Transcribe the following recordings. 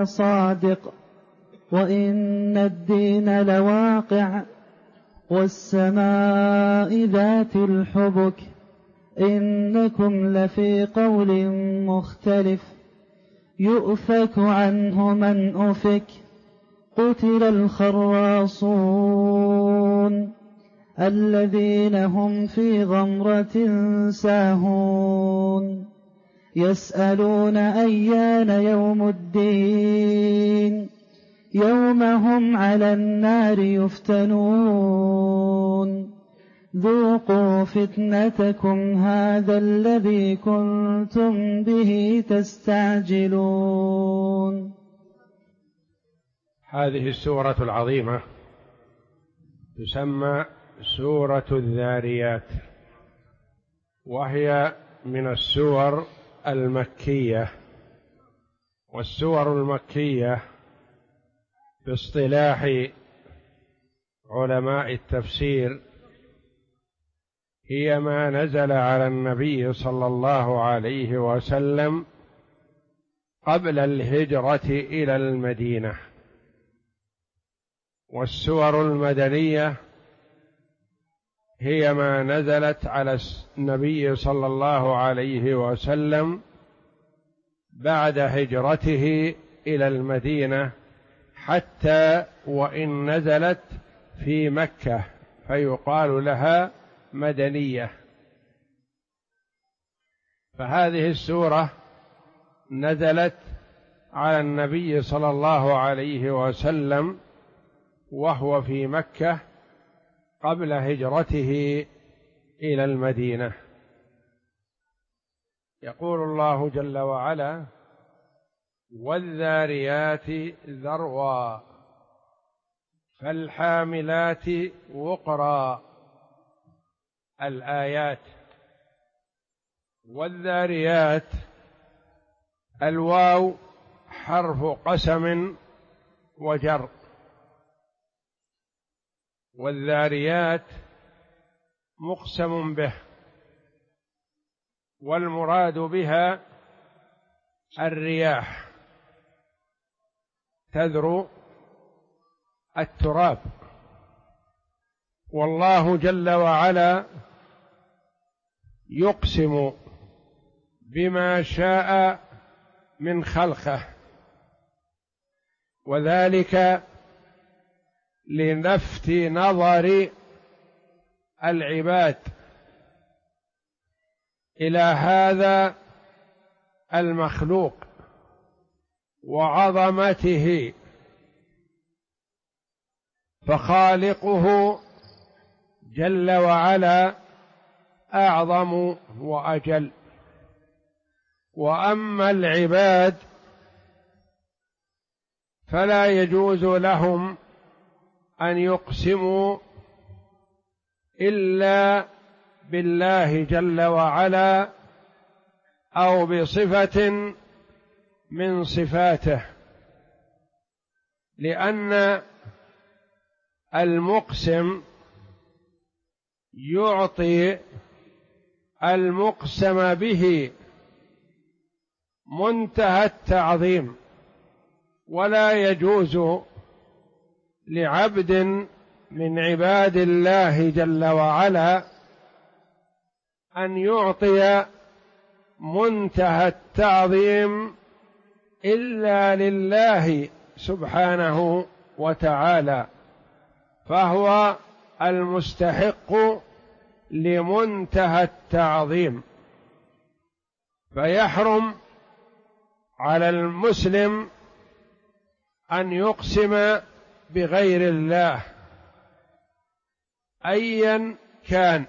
صادق وإن الدين لواقع والسماء ذات الحبك إنكم لفي قول مختلف يؤفك عنه من أفك قتل الخراصون الذين هم في غمرة ساهون يسألون أيان يوم الدين يوم هم على النار يفتنون ذوقوا فتنتكم هذا الذي كنتم به تستعجلون. هذه السورة العظيمة تسمى سورة الذاريات، وهي من السور المكية. والسور المكية باصطلاح علماء التفسير هي ما نزل على النبي صلى الله عليه وسلم قبل الهجرة إلى المدينة. والسور المدنية هي ما نزلت على النبي صلى الله عليه وسلم بعد هجرته إلى المدينة، حتى وإن نزلت في مكة فيقال لها مدنية. فهذه السورة نزلت على النبي صلى الله عليه وسلم وهو في مكة قبل هجرته إلى المدينة. يقول الله جل وعلا: والذاريات ذروا فالحاملات وقرا. الآيات. والذاريات الواو حرف قسم وجر، والذاريات مقسم به، والمراد بها الرياح تذرو التراب. والله جل وعلا يقسم بما شاء من خلقه، وذلك للفت نظر العباد إلى هذا المخلوق وعظمته، فخالقه جل وعلا أعظم وأجل. وأما العباد فلا يجوز لهم أن يقسموا إلا بالله جل وعلا أو بصفة من صفاته، لأن المقسم يعطي المقسم به منتهى التعظيم، ولا يجوز لعبد من عباد الله جل وعلا أن يعطي منتهى التعظيم إلا لله سبحانه وتعالى، فهو المستحق لمنتهى التعظيم. فيحرم على المسلم أن يقسم بغير الله أيا كان،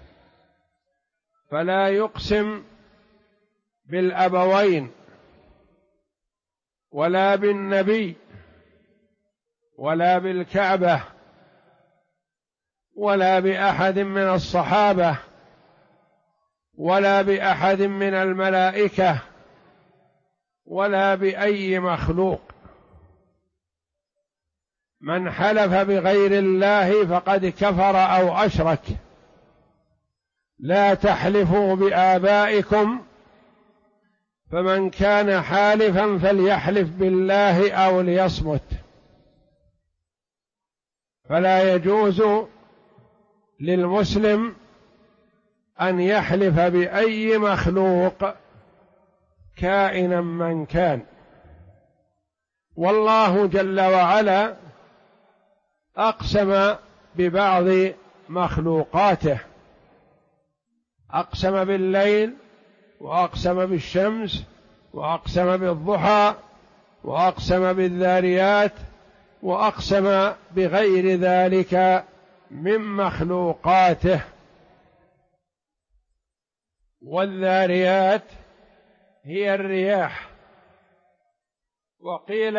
فلا يقسم بالأبوين ولا بالنبي ولا بالكعبة ولا بأحد من الصحابة ولا بأحد من الملائكة ولا بأي مخلوق. من حلف بغير الله فقد كفر أو أشرك. لا تحلفوا بآبائكم فمن كان حالفا فليحلف بالله أو ليصمت. فلا يجوز للمسلم أن يحلف بأي مخلوق كائنا من كان. والله جل وعلا أقسم ببعض مخلوقاته، أقسم بالليل، وأقسم بالشمس، وأقسم بالضحى، وأقسم بالذاريات، وأقسم بغير ذلك من مخلوقاته. والذاريات هي الرياح، وقيل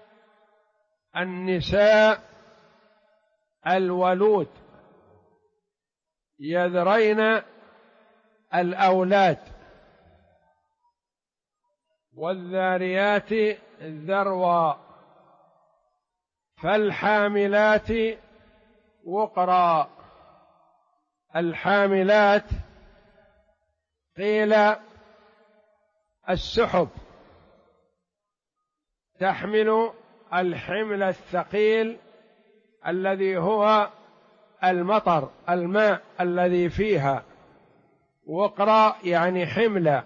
النساء الولود يذرين الأولاد. والذاريات ذروا، فالحاملات وقرا. الحاملات قيل السحب، تحمل الحمل الثقيل الذي هو المطر، الماء الذي فيها. وقرا يعني حمل.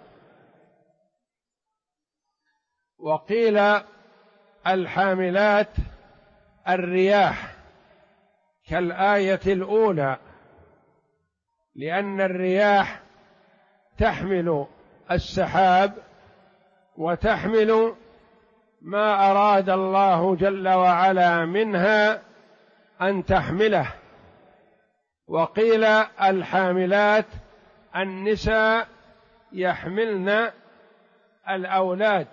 وقيل الحاملات الرياح كالآية الأولى، لأن الرياح تحمل السحاب وتحمل ما أراد الله جل وعلا منها أن تحمله. وقيل الحاملات النساء يحملن الأولاد،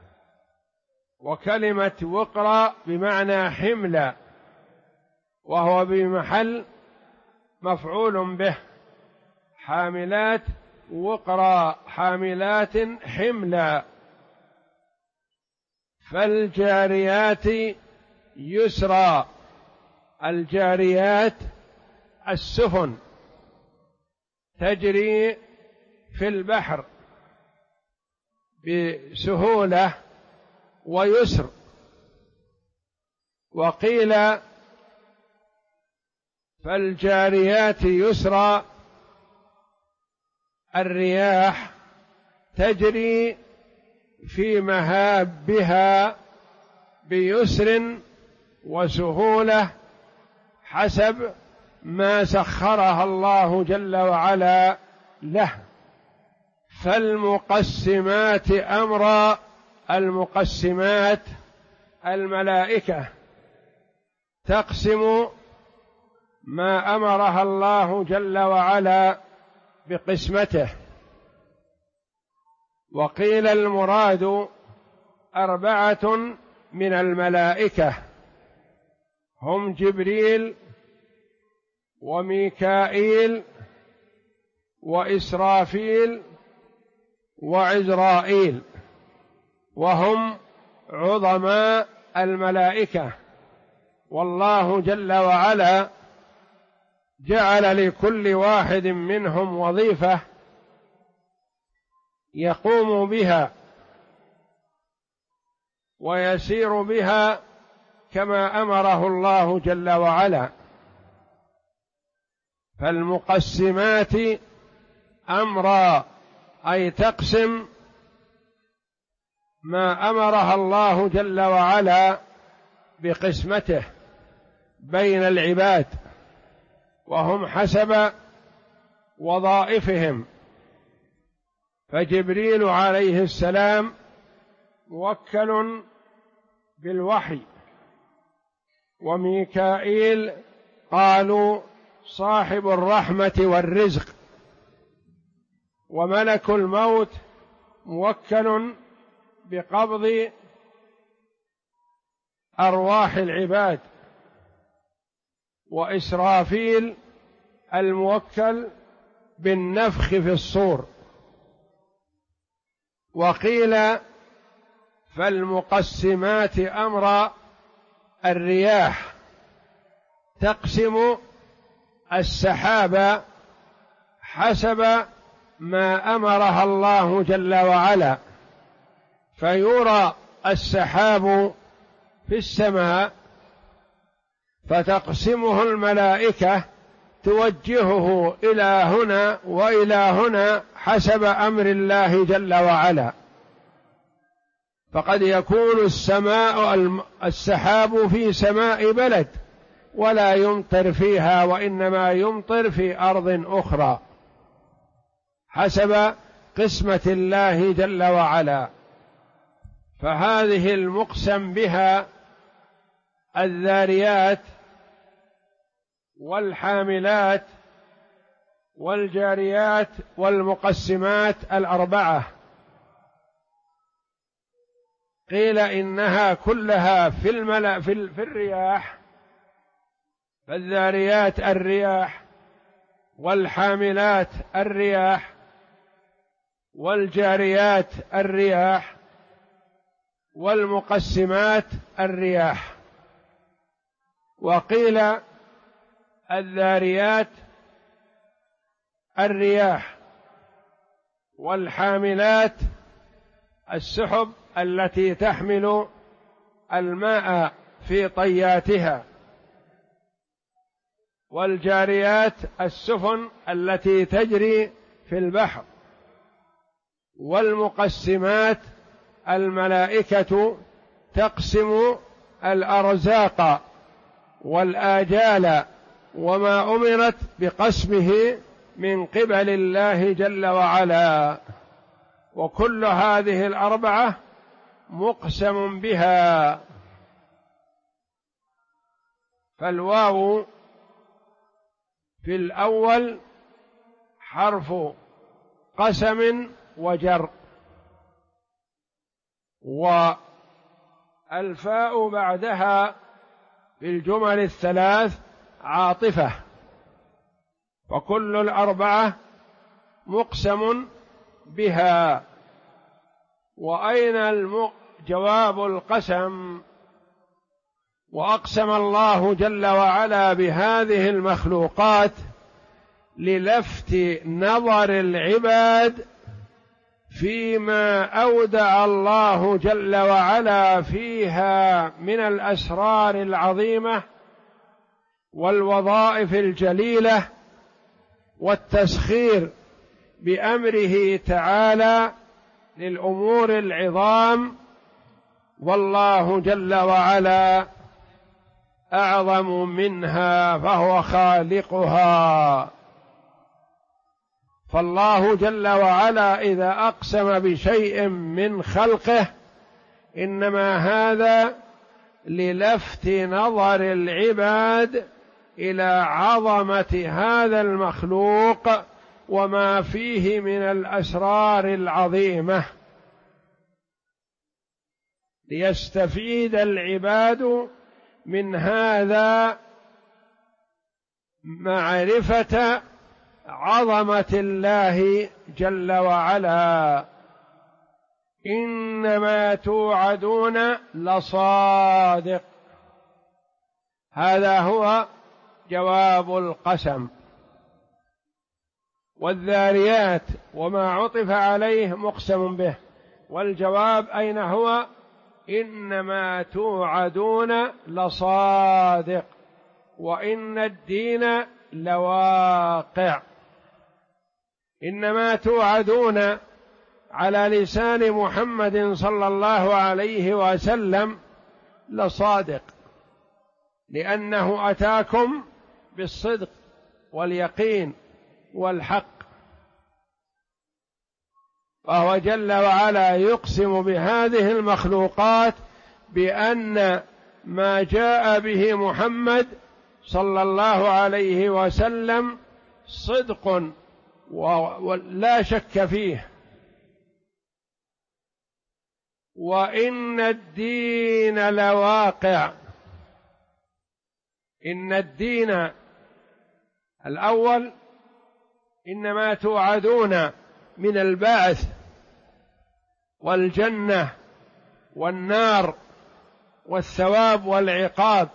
وكلمة وقرا بمعنى حمل، وهو بمحل مفعول به. حاملات وقرا، حاملات حملا. فالجاريات يسرا، الجاريات السفن تجري في البحر بسهولة ويسر. وقيل فالجاريات يسرا، الرياح تجري في مهابها بيسر وسهولة حسب ما سخرها الله جل وعلا له. فالمقسمات أمرا، المقسمات الملائكة تقسم ما أمرها الله جل وعلا بقسمته. وقيل المراد 4 من الملائكة، هم جبريل وميكائيل وإسرافيل وعزرائيل، وهم عظماء الملائكة. والله جل وعلا جعل لكل واحد منهم وظيفة يقوم بها ويسير بها كما أمره الله جل وعلا. فالمقسمات أمرا، أي تقسم ما أمرها الله جل وعلا بقسمته بين العباد، وهم حسب وظائفهم. فجبريل عليه السلام موكل بالوحي، وميكائيل قالوا صاحب الرحمة والرزق، وملك الموت موكل بقبض أرواح العباد، وإسرافيل الموكل بالنفخ في الصور. وقيل فالمقسمات أمرا، الرياح تقسم السحاب حسب ما أمرها الله جل وعلا، فيرى السحاب في السماء فتقسمه الملائكة توجهه إلى هنا وإلى هنا حسب أمر الله جل وعلا. فقد يكون السحاب في سماء بلد ولا يمطر فيها، وإنما يمطر في أرض أخرى حسب قسمة الله جل وعلا. فهذه المقسم بها الذاريات والحاملات والجاريات والمقسمات الأربعة، قيل إنها كلها في الرياح، فالذاريات الرياح، والحاملات الرياح، والجاريات الرياح، والمقسمات الرياح. وقيل الذاريات الرياح، والحاملات السحب التي تحمل الماء في طياتها، والجاريات السفن التي تجري في البحر، والمقسمات الملائكة تقسم الأرزاق والآجال وما أمرت بقسمه من قبل الله جل وعلا. وكل هذه الأربعة مقسم بها. فالواو في الأول حرف قسم وجر، والفاء بعدها في الجمل الثلاث عاطفة، وكل الأربعة مقسم بها. وأين جواب القسم؟ وأقسم الله جل وعلا بهذه المخلوقات للفت نظر العباد فيما أودع الله جل وعلا فيها من الأسرار العظيمة والوظائف الجليلة والتسخير بأمره تعالى للأمور العظام، والله جل وعلا أعظم منها فهو خالقها. فالله جل وعلا إذا أقسم بشيء من خلقه إنما هذا للفت نظر العباد إلى عظمة هذا المخلوق وما فيه من الأسرار العظيمة، ليستفيد العباد من هذا معرفة عظمة الله جل وعلا. إنما توعدون لصادق، هذا هو جواب القسم. والذاريات وما عطف عليه مقسم به، والجواب أين هو؟ إنما توعدون لصادق وإن الدين لواقع. إنما توعدون على لسان محمد صلى الله عليه وسلم لصادق، لأنه أتاكم بالصدق واليقين والحق، وهو جل وعلا يقسم بهذه المخلوقات بأن ما جاء به محمد صلى الله عليه وسلم صدق ولا شك فيه، وإن الدين لواقع. إن الدين الأول إنما توعدون من البعث والجنة والنار والثواب والعقاب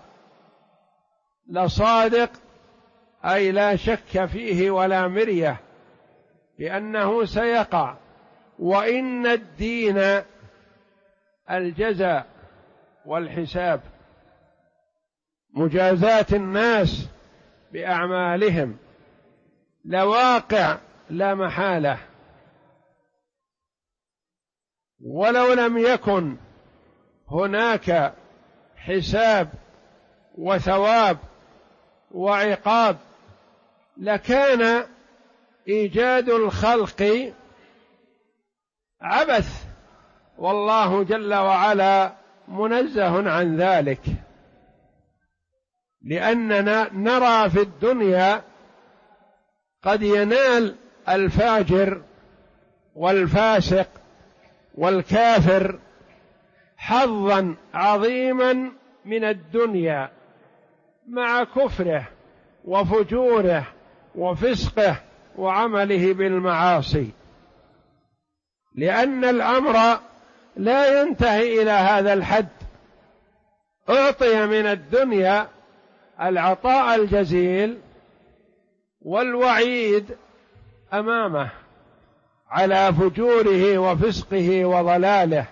لصادق، أي لا شك فيه ولا مرية بأنه سيقع. وإن الدين الجزاء والحساب، مجازاة الناس بأعمالهم لواقع لا محالة. ولو لم يكن هناك حساب وثواب وعقاب لكان إيجاد الخلق عبث، والله جل وعلا منزه عن ذلك. لأننا نرى في الدنيا قد ينال الفاجر والفاسق والكافر حظا عظيما من الدنيا مع كفره وفجوره وفسقه وعمله بالمعاصي، لأن الأمر لا ينتهي إلى هذا الحد. أعطي من الدنيا العطاء الجزيل والوعيد أمامه على فجوره وفسقه وضلاله.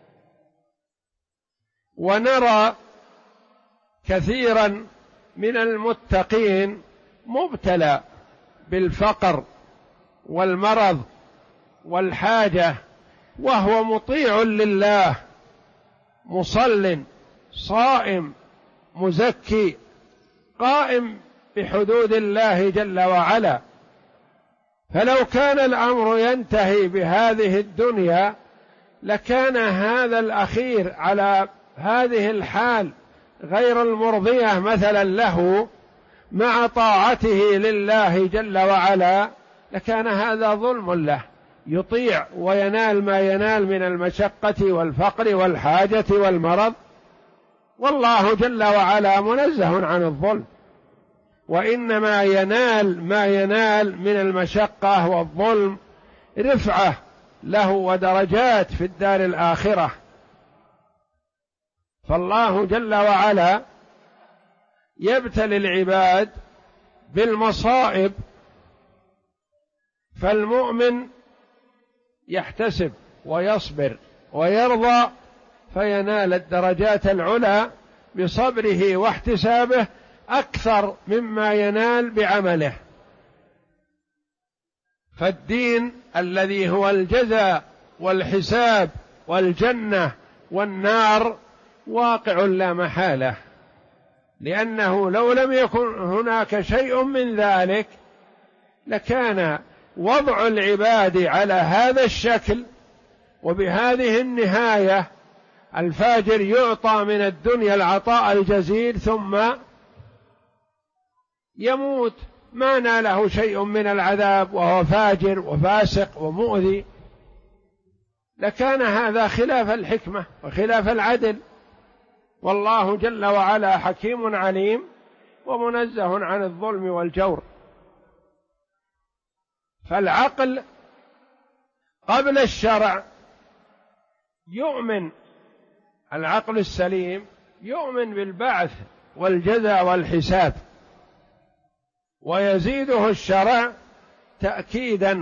ونرى كثيرا من المتقين مبتلى بالفقر والمرض والحاجة وهو مطيع لله، مصل صائم مزكي قائم بحدود الله جل وعلا. فلو كان الأمر ينتهي بهذه الدنيا لكان هذا الأخير على هذه الحال غير المرضية مثلا له مع طاعته لله جل وعلا، لكان هذا ظلم له، يطيع وينال ما ينال من المشقة والفقر والحاجة والمرض، والله جل وعلا منزه عن الظلم. وإنما ينال ما ينال من المشقة والظلم رفعة له ودرجات في الدار الآخرة. فالله جل وعلا يبتلي العباد بالمصائب، فالمؤمن يحتسب ويصبر ويرضى فينال الدرجات العلى بصبره واحتسابه أكثر مما ينال بعمله. فالدين الذي هو الجزاء والحساب والجنة والنار واقع لا محالة، لأنه لو لم يكن هناك شيء من ذلك لكان وضع العباد على هذا الشكل وبهذه النهاية. الفاجر يعطى من الدنيا العطاء الجزيل ثم يموت ما ناله شيء من العذاب وهو فاجر وفاسق ومؤذي، لكان هذا خلاف الحكمة وخلاف العدل. والله جل وعلا حكيم عليم ومنزه عن الظلم والجور. فالعقل قبل الشرع يؤمن، العقل السليم يؤمن بالبعث والجزاء والحساب، ويزيده الشرع تأكيدا: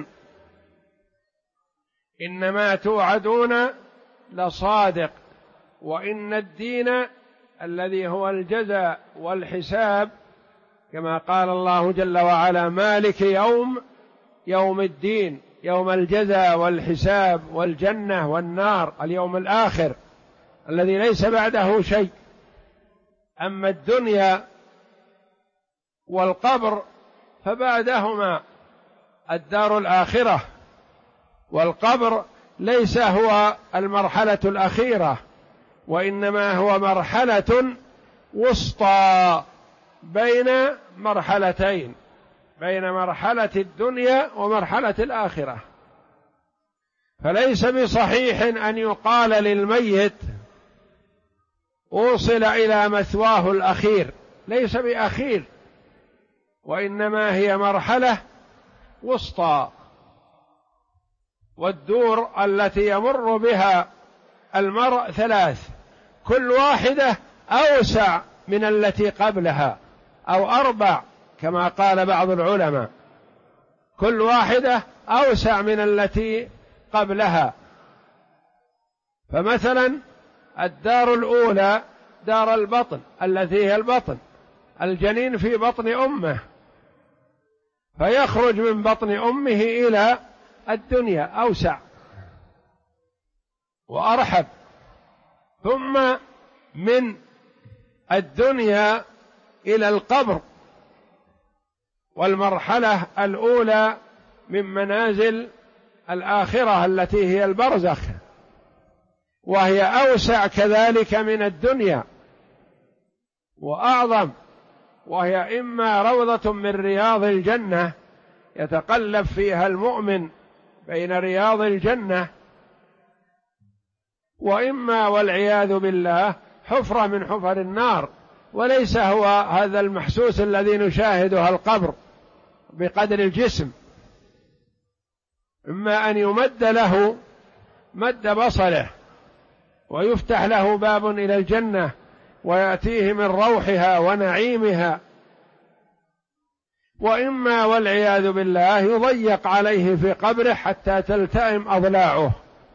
إنما توعدون لصادق، وإن الدين الذي هو الجزاء والحساب كما قال الله جل وعلا: مالك يوم الدين، يوم الجزاء والحساب والجنة والنار، اليوم الآخر الذي ليس بعده شيء. أما الدنيا والقبر فبعدهما الدار الآخرة، والقبر ليس هو المرحلة الأخيرة، وإنما هو مرحلة وسطى بين مرحلتين، بين مرحلة الدنيا ومرحلة الآخرة. فليس بصحيح أن يقال للميت أوصل إلى مثواه الأخير، ليس بأخير، وإنما هي مرحلة وسطى. والدور التي يمر بها المرء ثلاث، كل واحدة أوسع من التي قبلها، أو أربع كما قال بعض العلماء، كل واحدة أوسع من التي قبلها. فمثلا الدار الأولى دار البطن التي هي البطن، الجنين في بطن أمه، فيخرج من بطن أمه إلى الدنيا أوسع وأرحب، ثم من الدنيا إلى القبر، والمرحلة الأولى من منازل الآخرة التي هي البرزخ، وهي أوسع كذلك من الدنيا وأعظم، وهي إما روضة من رياض الجنة يتقلب فيها المؤمن بين رياض الجنة، وإما والعياذ بالله حفرة من حفر النار، وليس هو هذا المحسوس الذي نشاهده القبر بقدر الجسم، إما أن يمد له مد بصره ويفتح له باب إلى الجنة ويأتيه من روحها ونعيمها، وإما والعياذ بالله يضيق عليه في قبره حتى تلتئم أضلاعه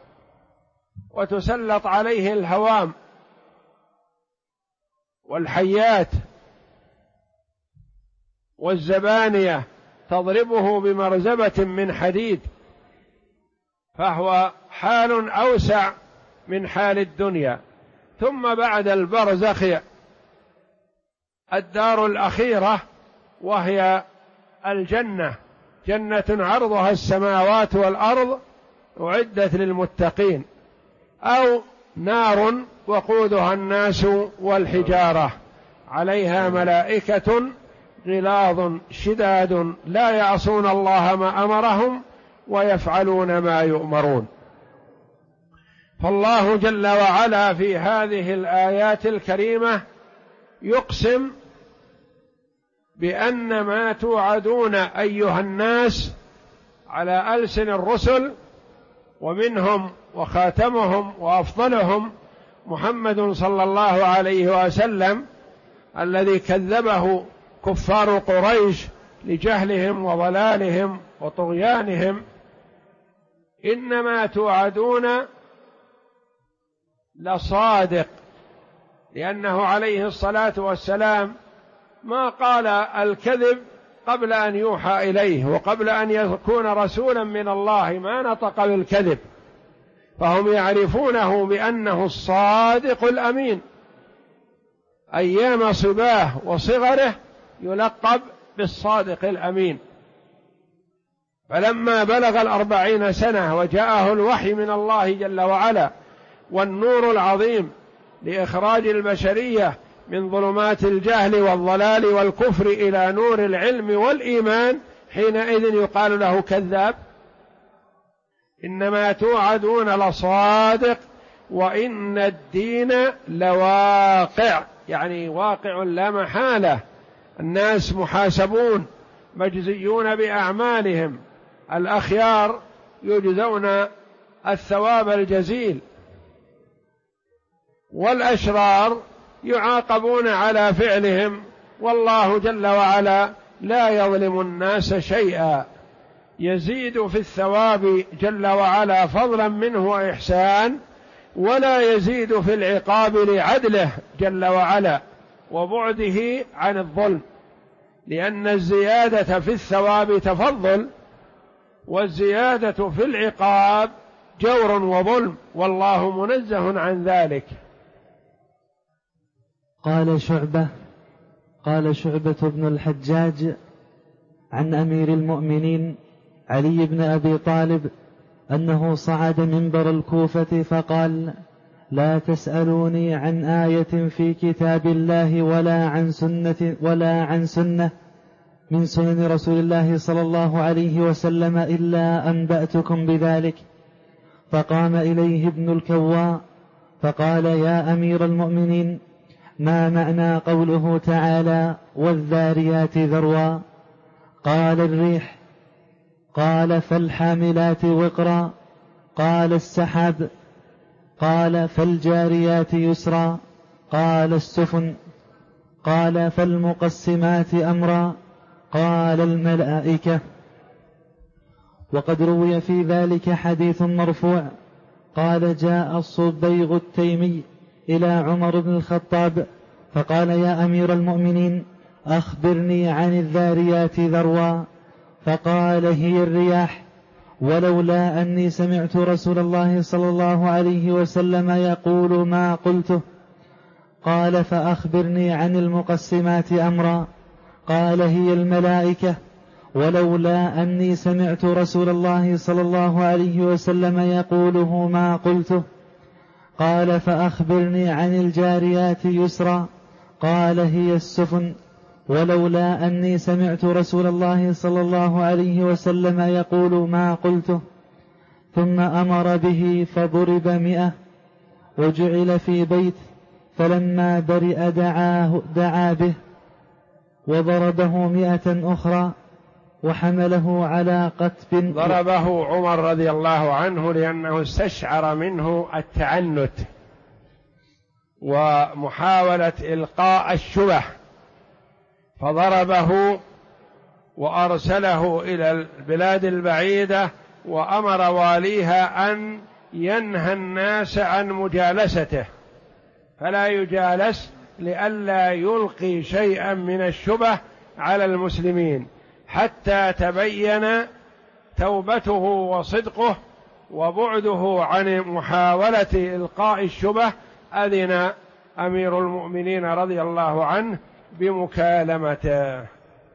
وتسلط عليه الهوام والحيات والزبانية تضربه بمرزبة من حديد، فهو حال أوسع من حال الدنيا. ثم بعد البرزخ الدار الأخيرة وهي الجنة، جنة عرضها السماوات والأرض أعدت للمتقين، أو نار وقودها الناس والحجارة عليها ملائكة غلاظ شداد لا يعصون الله ما أمرهم ويفعلون ما يؤمرون. فالله جل وعلا في هذه الآيات الكريمة يقسم بأن ما توعدون أيها الناس على ألسن الرسل، ومنهم وخاتمهم وأفضلهم محمد صلى الله عليه وسلم الذي كذبه كفار قريش لجهلهم وضلالهم وطغيانهم، إنما توعدون لصادق، لأنه عليه الصلاة والسلام ما قال الكذب قبل أن يوحى إليه وقبل أن يكون رسولا من الله، ما نطق بالكذب، فهم يعرفونه بأنه الصادق الأمين. أيام صباه وصغره يلقب بالصادق الأمين، فلما بلغ 40 سنة وجاءه الوحي من الله جل وعلا والنور العظيم لإخراج البشرية من ظلمات الجهل والضلال والكفر إلى نور العلم والإيمان، حينئذ يقال له كذاب. إنما توعدون لصادق وإن الدين لواقع، يعني واقع لا محالة، الناس محاسبون مجزيون بأعمالهم، الأخيار يجزون الثواب الجزيل، والأشرار يعاقبون على فعلهم، والله جل وعلا لا يظلم الناس شيئا، يزيد في الثواب جل وعلا فضلا منه وإحسان، ولا يزيد في العقاب لعدله جل وعلا وبعده عن الظلم، لأن الزيادة في الثواب تفضل، والزيادة في العقاب جور وظلم، والله منزه عن ذلك. قال شعبة بن الحجاج عن أمير المؤمنين علي بن أبي طالب أنه صعد منبر الكوفة فقال: لا تسألوني عن آية في كتاب الله ولا عن سنة من سنن رسول الله صلى الله عليه وسلم إلا أنبأتكم بذلك. فقام إليه ابن الكواء فقال: يا أمير المؤمنين، ما معنى قوله تعالى: والذاريات ذروا؟ قال: الريح. قال: فالحاملات وقرا؟ قال: السحاب. قال: فالجاريات يسرا؟ قال: السفن. قال: فالمقسمات أمرا؟ قال: الملائكة. وقد روي في ذلك حديث مرفوع. قال: جاء الصبيغ التيمي إلى عمر بن الخطاب فقال: يا أمير المؤمنين، أخبرني عن الذاريات ذروا. فقال: هي الرياح، ولولا أني سمعت رسول الله صلى الله عليه وسلم يقول ما قلته. قال: فأخبرني عن المقسمات أمرا. قال: هي الملائكة، ولولا أني سمعت رسول الله صلى الله عليه وسلم يقوله ما قلته. قال: فأخبرني عن الجاريات يسرا. قال: هي السفن، ولولا أني سمعت رسول الله صلى الله عليه وسلم يقول ما قلته. ثم أمر به فضرب 100 وجعل في بيت، فلما برئ دعا به وضربه 100 أخرى وحمله على قتب. ضربه عمر رضي الله عنه لأنه استشعر منه التعنت ومحاولة إلقاء الشبه، فضربه وأرسله إلى البلاد البعيدة، وأمر واليها أن ينهى الناس عن مجالسته، فلا يجالس لئلا يلقي شيئا من الشبه على المسلمين، حتى تبين توبته وصدقه وبعده عن محاولة إلقاء الشبه. أذن أمير المؤمنين رضي الله عنه بمكالمته.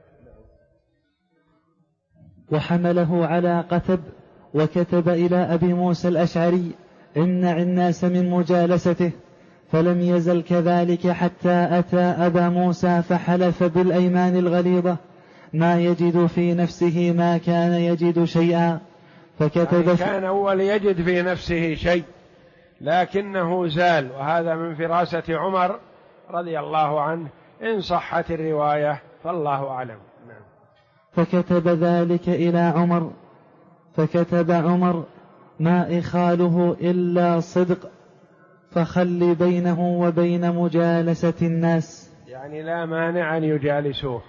وحمله على قتب، وكتب إلى أبي موسى الأشعري: امنع الناس من مجالسته. فلم يزل كذلك حتى أتى أبا موسى فحلف بالأيمان الغليظة ما يجد في نفسه ما كان يجد شيئا. فكتب يعني كان أول يجد في نفسه شيء لكنه زال، وهذا من فراسة عمر رضي الله عنه إن صحت الرواية فالله أعلم. فكتب ذلك إلى عمر، فكتب عمر: ما إخاله إلا صدق، فخل بينه وبين مجالسة الناس، يعني لا مانع أن يجالسوه.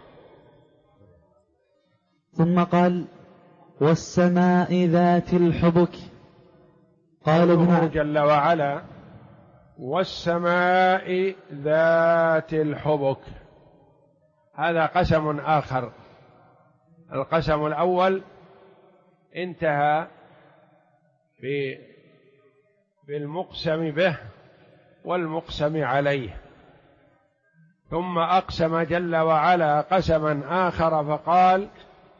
ثم قال: والسماء ذات الحبك. قال ابن جل وعلا: والسماء ذات الحبك، هذا قسم آخر. القسم الأول انتهى بالمقسم به والمقسم عليه، ثم أقسم جل وعلا قسما آخر فقال: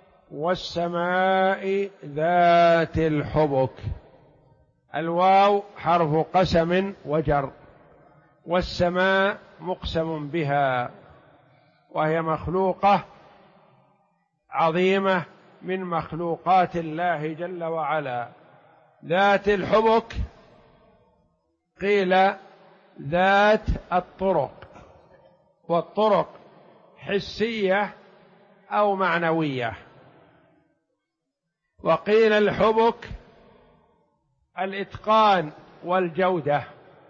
والسماء ذات الحبك. الواو حرف قسم وجر، والسماء مقسم بها، وهي مخلوقة عظيمة من مخلوقات الله جل وعلا. ذات الحبك قيل ذات الطرق، والطرق حسية أو معنوية، وقيل الحبك الإتقان والجودة،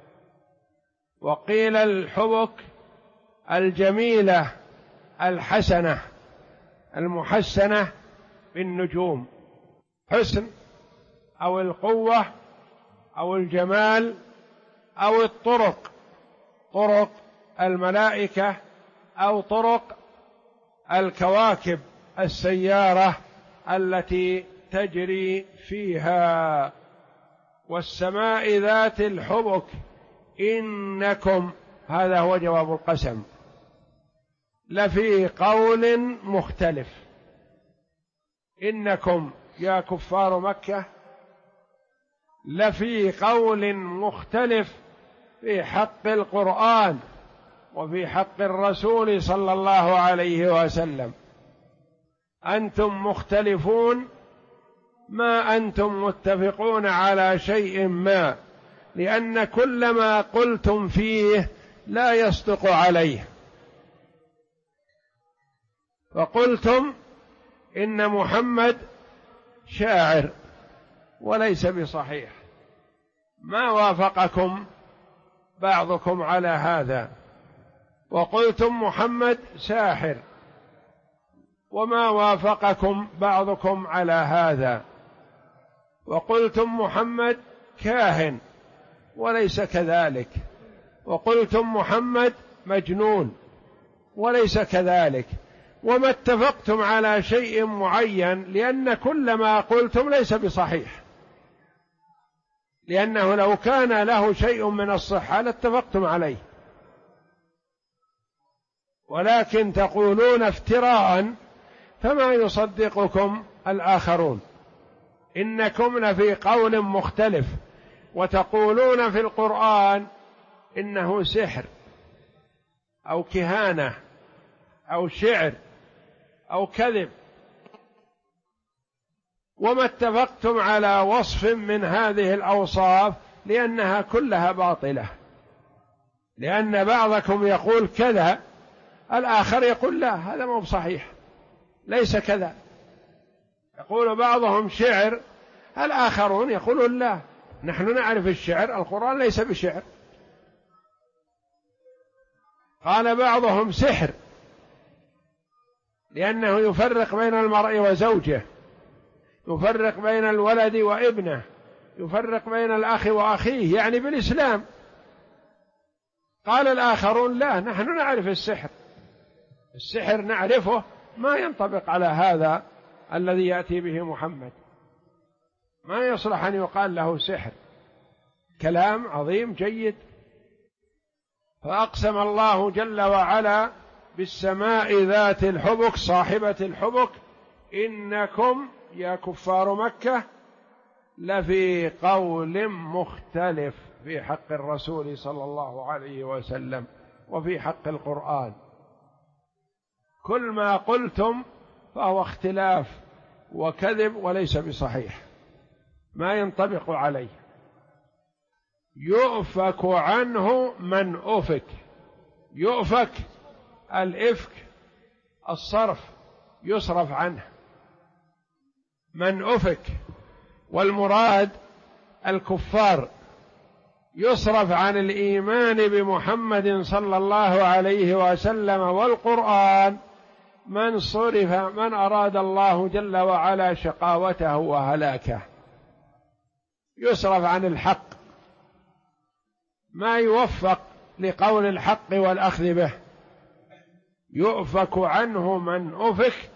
وقيل الحبك الجميلة الحسنة المحسنة بالنجوم، حسن أو القوة أو الجمال أو الطرق، طرق الملائكة أو طرق الكواكب السيارة التي تجري فيها. والسماء ذات الحبك إنكم، هذا هو جواب القسم، لفي قول مختلف. إنكم يا كفار مكة لفي قول مختلف في حق القرآن وفي حق الرسول صلى الله عليه وسلم. أنتم مختلفون، ما أنتم متفقون على شيء ما، لأن كل ما قلتم فيه لا يصدق عليه. فقلتم إن محمد شاعر وليس بصحيح، ما وافقكم بعضكم على هذا. وقلتم محمد ساحر وما وافقكم بعضكم على هذا. وقلتم محمد كاهن وليس كذلك. وقلتم محمد مجنون وليس كذلك، وما اتفقتم على شيء معين، لأن كل ما قلتم ليس بصحيح، لأنه لو كان له شيء من الصحة لاتفقتم عليه، ولكن تقولون افتراء فما يصدقكم الآخرون، إنكم لفي قول مختلف، وتقولون في القرآن إنه سحر أو كهانة أو شعر أو كذب، وما اتفقتم على وصف من هذه الأوصاف لأنها كلها باطلة، لأن بعضكم يقول كذا الآخر يقول لا هذا مو صحيح ليس كذا، يقول بعضهم شعر الآخرون يقولون لا نحن نعرف الشعر، القرآن ليس بشعر. قال بعضهم سحر لأنه يفرق بين المرء وزوجه، يفرق بين الولد وابنه، يفرق بين الأخ وأخيه، يعني بالإسلام. قال الآخرون لا نحن نعرف السحر، السحر نعرفه ما ينطبق على هذا الذي يأتي به محمد، ما يصلح أن يقال له سحر. كلام عظيم جيد. فأقسم الله جل وعلا بالسماء ذات الحبك صاحبة الحبك إنكم يا كفار مكة لفي قول مختلف في حق الرسول صلى الله عليه وسلم وفي حق القرآن، كل ما قلتم فهو اختلاف وكذب وليس بصحيح، ما ينطبق عليه. يؤفك عنه من أفك، يؤفك الإفك الصرف يصرف عنه، من أفك، والمراد الكفار، يصرف عن الإيمان بمحمد صلى الله عليه وسلم والقرآن من صرف، من أراد الله جل وعلا شقاوته وهلاكه، يصرف عن الحق، ما يوفق لقول الحق والأخذ به. يؤفك عنه من أفك،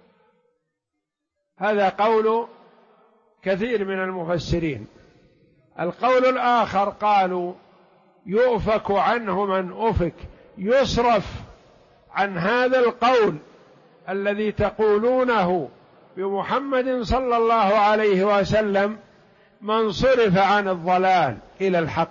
هذا قول كثير من المفسرين. القول الآخر قالوا يؤفك عنه من أفك، يصرف عن هذا القول الذي تقولونه بمحمد صلى الله عليه وسلم من صرف عن الضلال إلى الحق،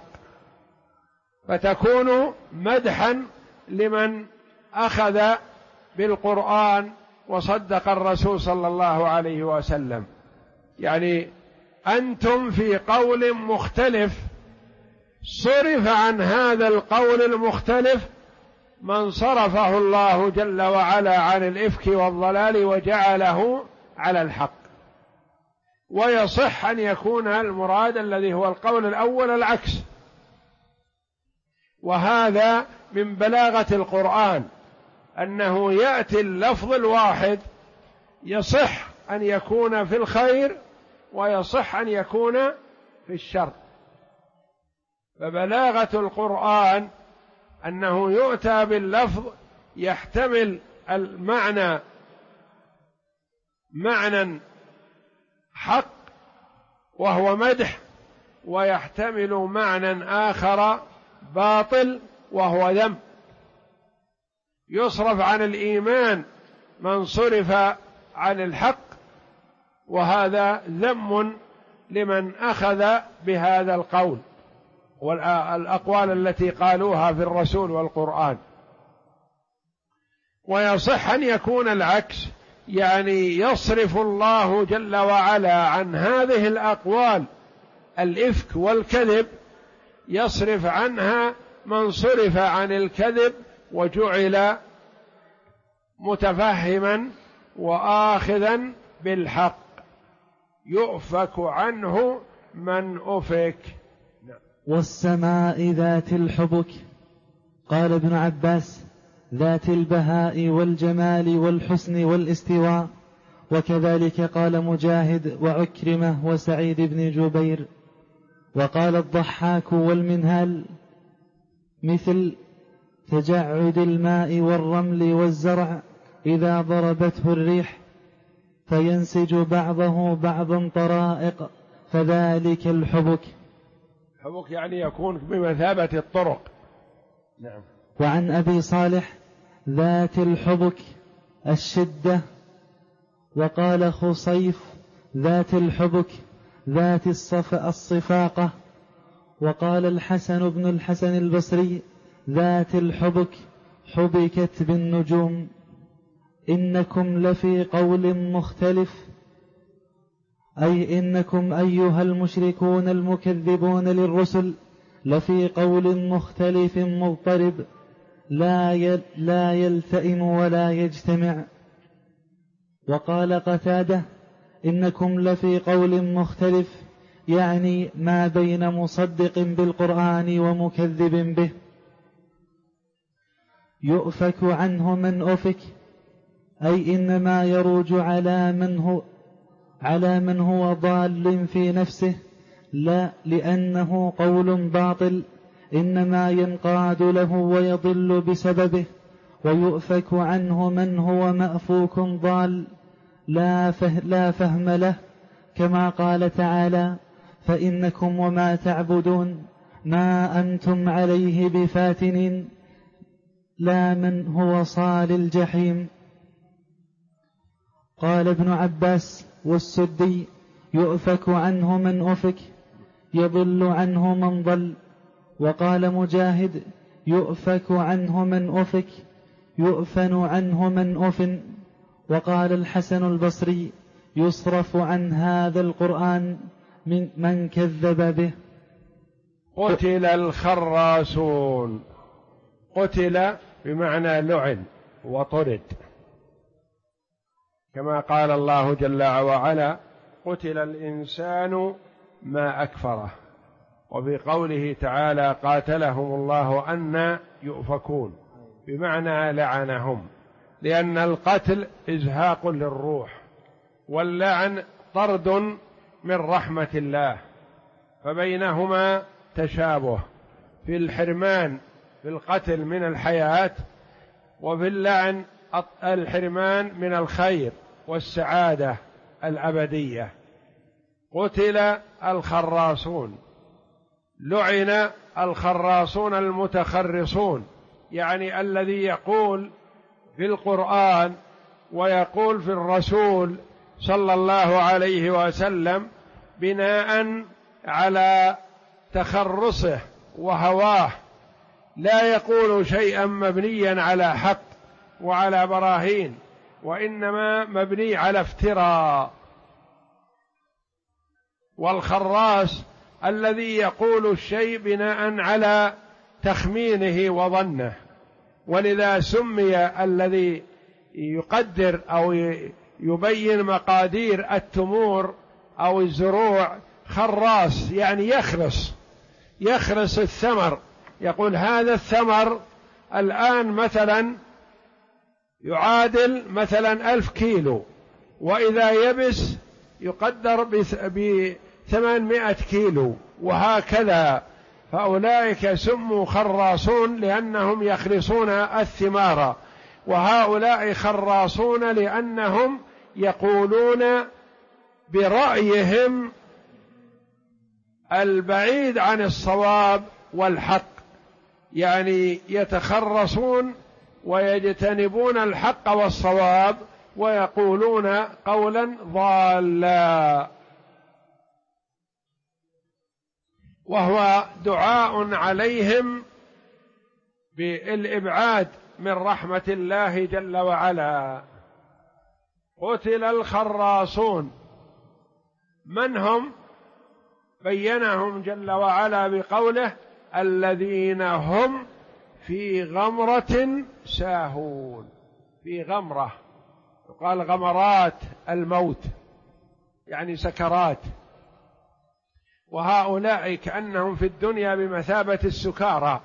فتكون مدحا لمن أخذ بالقرآن وصدق الرسول صلى الله عليه وسلم. يعني أنتم في قول مختلف، صرف عن هذا القول المختلف من صرفه الله جل وعلا عن الإفك والضلال وجعله على الحق. ويصح أن يكون المراد الذي هو القول الأول العكس، وهذا من بلاغة القرآن أنه يأتي اللفظ الواحد يصح أن يكون في الخير ويصح أن يكون في الشر. فبلاغة القرآن أنه يؤتى باللفظ يحتمل المعنى معنى حق وهو مدح، ويحتمل معنى آخر باطل وهو ذم. يصرف عن الإيمان من صرف عن الحق، وهذا ذم لمن أخذ بهذا القول والأقوال التي قالوها في الرسول والقرآن. ويصح أن يكون العكس، يعني يصرف الله جل وعلا عن هذه الأقوال الإفك والكذب، يصرف عنها من صرف عن الكذب وجعل متفهما وآخذا بالحق. يؤفك عنه من أفك. والسماء ذات الحبك. قال ابن عباس ذات البهاء والجمال والحسن والاستواء، وكذلك قال مجاهد وعكرمة وسعيد بن جبير. وقال الضحاك والمنهال مثل تجعد الماء والرمل والزرع إذا ضربته الريح فينسج بعضه بعضا طرائق، فذلك الحبك. الحبك يعني يكون بمثابة الطرق. نعم. وعن أبي صالح ذات الحبك الشدة، وقال خصيف ذات الحبك ذات الصفاقة، وقال الحسن بن الحسن البصري ذات الحبك حبكت بالنجوم. إنكم لفي قول مختلف، أي إنكم أيها المشركون المكذبون للرسل لفي قول مختلف مضطرب لا يلتئم ولا يجتمع. وقال قتادة إنكم لفي قول مختلف، يعني ما بين مصدق بالقرآن ومكذب به. يؤفك عنه من أفك، أي إنما يروج على من هو ضال في نفسه، لا لأنه قول باطل، إنما ينقاد له ويضل بسببه. ويؤفك عنه من هو مأفوك ضال لا فهم له، كما قال تعالى: فإنكم وما تعبدون ما أنتم عليه بفاتنين، لا من هو صال الجحيم. قال ابن عباس والسدي: يؤفك عنه من أفك، يضل عنه من ضل. وقال مجاهد: يؤفك عنه من أفك، يؤفن عنه من أفن. وقال الحسن البصري: يصرف عن هذا القرآن من كذب به. قتل الخراسون. قتل بمعنى لعن وطرد، كما قال الله جل وعلا: قتل الإنسان ما أكفره. وفي قوله تعالى: قاتلهم الله أنى يؤفكون، بمعنى لعنهم، لأن القتل إزهاق للروح، واللعن طرد من رحمة الله، فبينهما تشابه في الحرمان، في القتل من الحياة، وفي اللعن الحرمان من الخير والسعادة الأبدية. قتل الخراصون، لعن الخراصون المتخرصون، يعني الذي يقول في القرآن ويقول في الرسول صلى الله عليه وسلم بناء على تخرصه وهواه، لا يقول شيئا مبنيا على حق وعلى براهين، وإنما مبني على افتراء. والخراس الذي يقول الشيء بناء على تخمينه وظنه، ولذا سمي الذي يقدر أو يبين مقادير التمور أو الزروع خراس، يعني يخرس الثمر. يقول هذا الثمر الآن مثلا يعادل مثلا 1000 كيلو، وإذا يبس يقدر ب800 كيلو، وهكذا. فأولئك سموا خراصون لأنهم يخرصون الثمار، وهؤلاء خراصون لأنهم يقولون برأيهم البعيد عن الصواب والحق، يعني يتخرصون ويجتنبون الحق والصواب ويقولون قولا ضالا، وهو دعاء عليهم بالإبعاد من رحمة الله جل وعلا. قتل الخراصون، من هم؟ بينهم جل وعلا بقوله: الذين هم في غمرة ساهون. في غمرة، يقال غمرات الموت، يعني سكرات. وهؤلاء كأنهم في الدنيا بمثابة السكارى،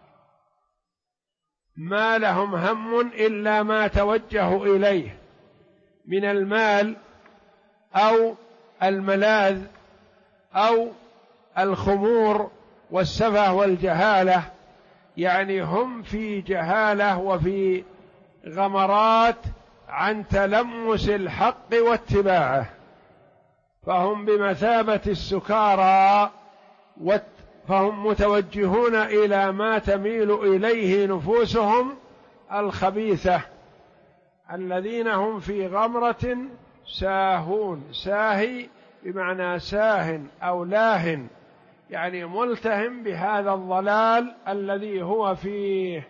ما لهم هم إلا ما توجهوا إليه من المال أو الملاذ أو الخمور والسفه والجهالة، يعني هم في جهالة وفي غمرات عن تلمس الحق واتباعه، فهم بمثابة السكارى، فهم متوجهون إلى ما تميل إليه نفوسهم الخبيثة، الذين هم في غمرة ساهون. ساهي بمعنى ساه أو لاه، يعني ملتهم بهذا الضلال الذي هو فيه.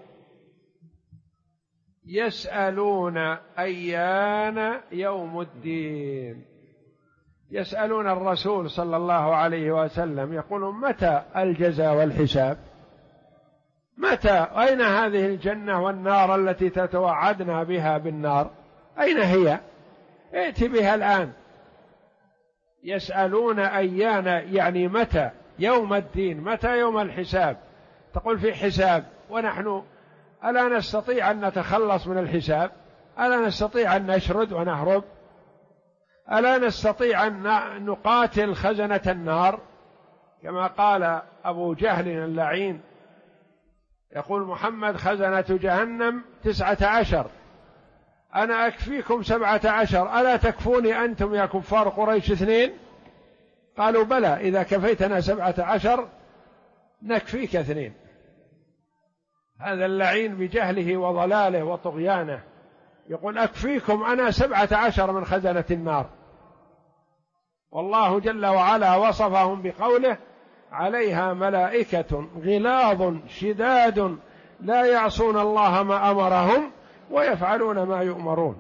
يسألون أيان يوم الدين، يسألون الرسول صلى الله عليه وسلم، يقولون متى الجزاء والحساب؟ متى؟ أين هذه الجنة والنار التي تتوعدنا بها بالنار؟ أين هي؟ ائت بها الآن. يسألون أيان يعني متى يوم الدين، متى يوم الحساب؟ تقول في حساب، ونحن ألا نستطيع أن نتخلص من الحساب؟ ألا نستطيع أن نشرد ونهرب؟ ألا نستطيع أن نقاتل خزنة النار؟ كما قال أبو جهل اللعين، يقول محمد خزنة جهنم 19، أنا أكفيكم 17، ألا تكفوني أنتم يا كفار قريش 2؟ قالوا بلى، إذا كفيتنا 17 نكفيك 2. هذا اللعين بجهله وضلاله وطغيانه يقول أكفيكم أنا 17 من خزنة النار. والله جل وعلا وصفهم بقوله عليها ملائكة غلاظ شداد لا يعصون الله ما أمرهم ويفعلون ما يؤمرون.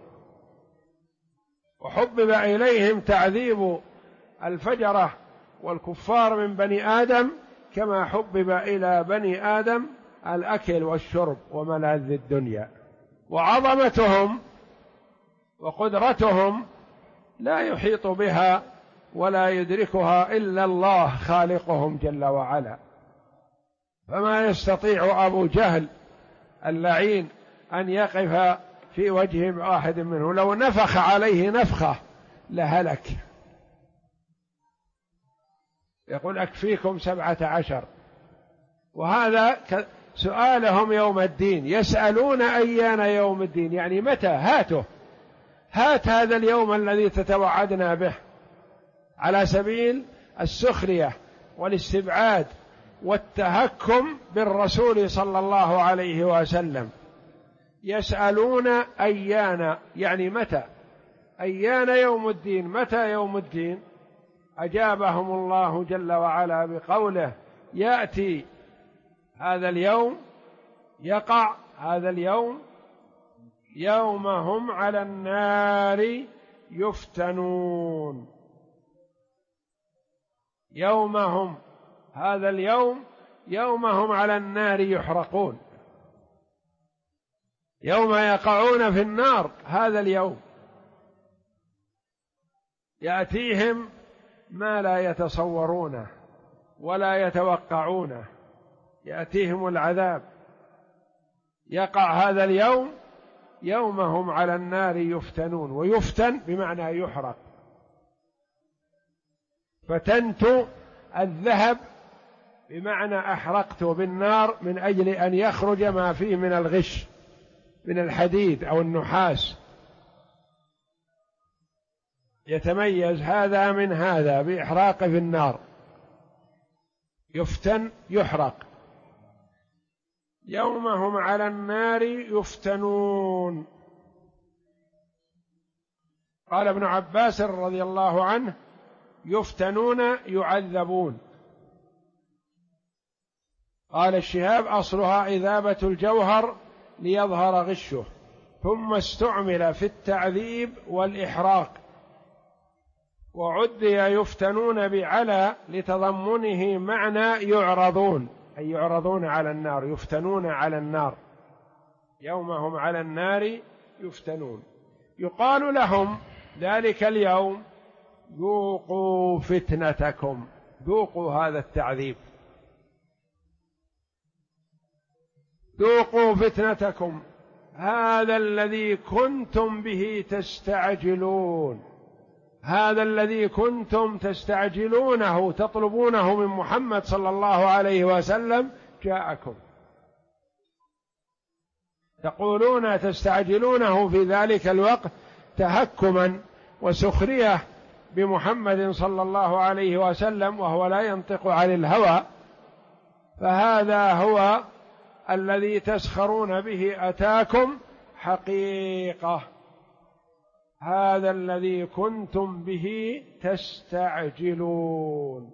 وحبب إليهم تعذيب الفجرة والكفار من بني آدم كما حبب إلى بني آدم الأكل والشرب وملاذ الدنيا. وعظمتهم وقدرتهم لا يحيط بها ولا يدركها إلا الله خالقهم جل وعلا. فما يستطيع أبو جهل اللعين أن يقف في وجه واحد منه، لو نفخ عليه نفخة لهلك. يقول أكفيكم 17. وهذا سؤالهم يوم الدين، يسألون أيان يوم الدين، يعني متى؟ هاته، هات هذا اليوم الذي تتوعدنا به، على سبيل السخرية والاستبعاد والتهكم بالرسول صلى الله عليه وسلم. يسألون أيان يعني متى، أيان يوم الدين، متى يوم الدين؟ أجابهم الله جل وعلا بقوله يأتي هذا اليوم، يقع هذا اليوم، يوم هم على النار يفتنون. يومهم هذا اليوم، يوم هم على النار يحرقون، يوم يقعون في النار. هذا اليوم يأتيهم ما لا يتصورونه ولا يتوقعونه، يأتيهم العذاب. يقع هذا اليوم، يوم هم على النار يفتنون. ويفتن بمعنى يحرق. فتنت الذهب بمعنى أحرقت بالنار من أجل أن يخرج ما فيه من الغش من الحديد أو النحاس، يتميز هذا من هذا بإحراق في النار. يفتن يحرق. يوم هم على النار يفتنون. قال ابن عباس رضي الله عنه يفتنون يعذبون. قال الشهاب أصلها إذابة الجوهر ليظهر غشه، ثم استعمل في التعذيب والإحراق، وعدي يفتنون بعلى لتضمنه معنى يعرضون، أي يعرضون على النار، يفتنون على النار. يوم هم على النار يفتنون. يقال لهم ذلك اليوم ذوقوا فتنتكم، ذوقوا هذا التعذيب، ذوقوا فتنتكم، هذا الذي كنتم به تستعجلون، هذا الذي كنتم تستعجلونه تطلبونه من محمد صلى الله عليه وسلم جاءكم. تقولون تستعجلونه في ذلك الوقت تهكما وسخرية بمحمد صلى الله عليه وسلم وهو لا ينطق عن الهوى، فهذا هو الذي تسخرون به أتاكم حقيقة، هذا الذي كنتم به تستعجلون.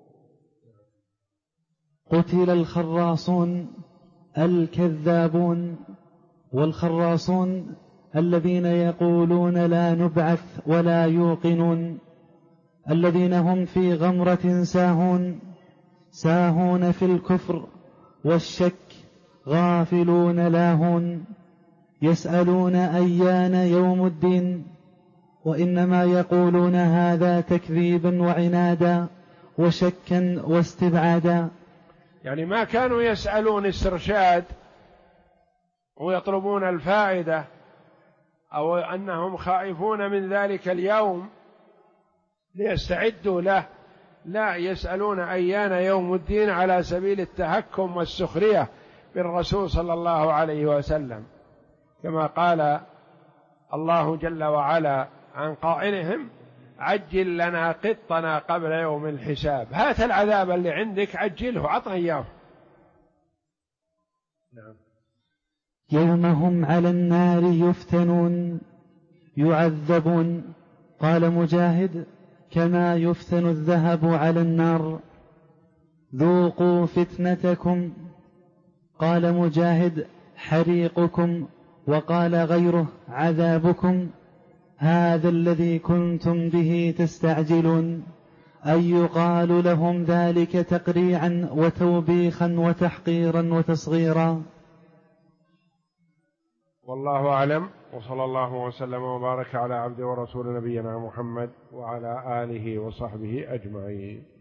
قتل الخراصون الكذابون. والخراصون الذين يقولون لا نبعث ولا يوقنون، الذين هم في غمرة ساهون في الكفر والشك، غافلون لاهون، يسألون أيان يوم الدين، وإنما يقولون هذا تكذيبا وعنادا وشكا واستبعادا. يعني ما كانوا يسألون استرشاد ويطلبون الفائدة أو أنهم خائفون من ذلك اليوم ليستعدوا له، لا، يسألون أيان يوم الدين على سبيل التهكم والسخرية بالرسول صلى الله عليه وسلم، كما قال الله جل وعلا عن قائلهم: عجل لنا قطنا قبل يوم الحساب، هات العذاب اللي عندك عجله، عطنا إياه. نعم. يوم هم على النار يفتنون يعذبون. قال مجاهد: كما يفتن الذهب على النار. ذوقوا فتنتكم. قال مجاهد: حريقكم. وقال غيره: عذابكم. هذا الذي كنتم به تستعجلون. أي يقال لهم ذلك تقريعا وتوبيخا وتحقيرا وتصغيرا. والله أعلم، وصلى الله وسلم وبارك على عبد ورسول نبينا محمد وعلى آله وصحبه أجمعين.